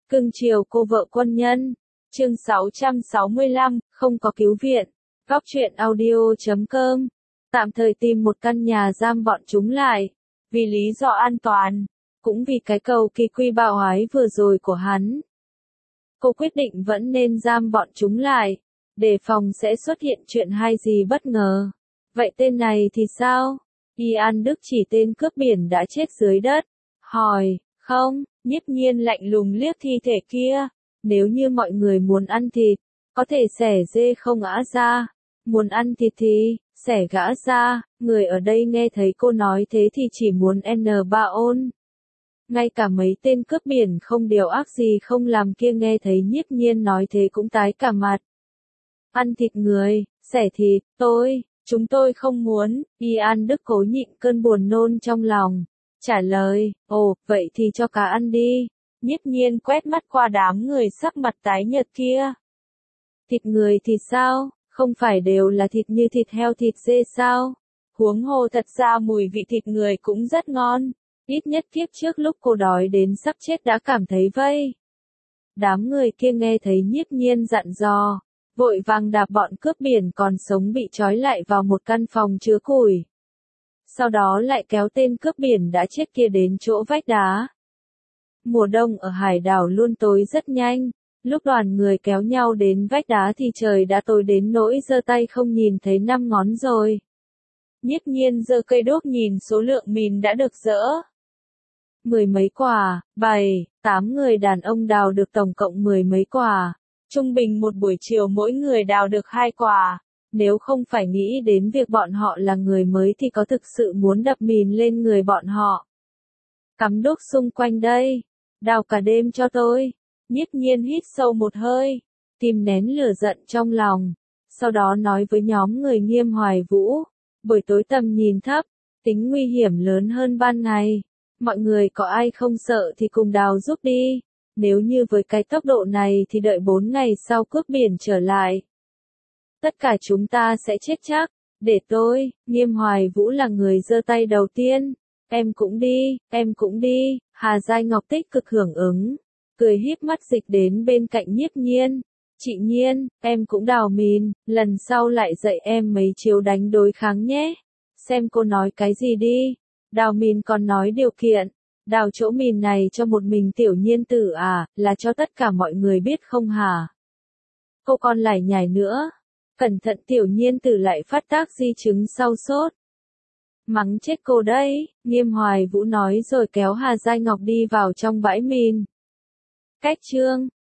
Cưng chiều cô vợ quân nhân. Chương 665, không có cứu viện. Góc truyện audio.com. Tạm thời tìm một căn nhà giam bọn chúng lại. Vì lý do an toàn. Cũng vì cái cầu kỳ quy bạo ái vừa rồi của hắn. Cô quyết định vẫn nên giam bọn chúng lại. Đề phòng sẽ xuất hiện chuyện hay gì bất ngờ. Vậy tên này thì sao? Ian Đức chỉ tên cướp biển đã chết dưới đất. Hỏi, không, Nhiếp Nhiên lạnh lùng liếc thi thể kia. Nếu như mọi người muốn ăn thịt, có thể xẻ dê không gã ra. Muốn ăn thịt thì, xẻ gã ra. Người ở đây nghe thấy cô nói thế thì chỉ muốn N3 ôn. Ngay cả mấy tên cướp biển không điều ác gì không làm kia nghe thấy Nhiếp Nhiên nói thế cũng tái cả mặt. Ăn thịt người, xẻ thịt, chúng tôi không muốn. Ian Đức cố nhịn cơn buồn nôn trong lòng. Trả lời, ồ, vậy thì cho cá ăn đi. Nhiếp Nhiên quét mắt qua đám người sắc mặt tái nhợt kia. Thịt người thì sao, không phải đều là thịt như thịt heo thịt dê sao? Huống hồ thật ra mùi vị thịt người cũng rất ngon. Ít nhất kiếp trước lúc cô đói đến sắp chết đã cảm thấy vây. Đám người kia nghe thấy Nhiếp Nhiên dặn dò, vội vàng đạp bọn cướp biển còn sống bị trói lại vào một căn phòng chứa củi. Sau đó lại kéo tên cướp biển đã chết kia đến chỗ vách đá. Mùa đông ở hải đảo luôn tối rất nhanh, lúc đoàn người kéo nhau đến vách đá thì trời đã tối đến nỗi giơ tay không nhìn thấy 5 ngón rồi. Nhiếp Nhiên giơ cây đuốc nhìn số lượng mìn đã được dỡ. 10 mấy quả, 7, 8 người đàn ông đào được tổng cộng 10 mấy quả. Trung bình một buổi chiều mỗi người đào được 2 quả. Nếu không phải nghĩ đến việc bọn họ là người mới thì có thực sự muốn đập mìn lên người bọn họ. Cắm đuốc xung quanh đây. Đào cả đêm cho tôi. Nhiếp Nhiên hít sâu một hơi. Kìm nén lửa giận trong lòng. Sau đó nói với nhóm người Nghiêm Hoài Vũ. Buổi tối tầm nhìn thấp. Tính nguy hiểm lớn hơn ban ngày. Mọi người có ai không sợ thì cùng đào giúp đi. Nếu như với cái tốc độ này thì đợi 4 ngày sau cướp biển trở lại. Tất cả chúng ta sẽ chết chắc. Để tôi, Nghiêm Hoài Vũ là người giơ tay đầu tiên. Em cũng đi. Hà Giai Ngọc tích cực hưởng ứng. Cười híp mắt dịch đến bên cạnh Nhiếp Nhiên. Chị Nhiên, em cũng đào mìn, lần sau lại dạy em mấy chiêu đánh đối kháng nhé. Xem cô nói cái gì đi. Đào mìn còn nói điều kiện. Đào chỗ mìn này cho một mình Tiểu Nhiên tử à, là cho tất cả mọi người biết không hả? Cô còn lải nhải nữa. Cẩn thận Tiểu Nhiên tử lại phát tác di chứng sau sốt. Mắng chết cô đấy, Nghiêm Hoài Vũ nói rồi kéo Hà Giai Ngọc đi vào trong bãi mìn. Cách chương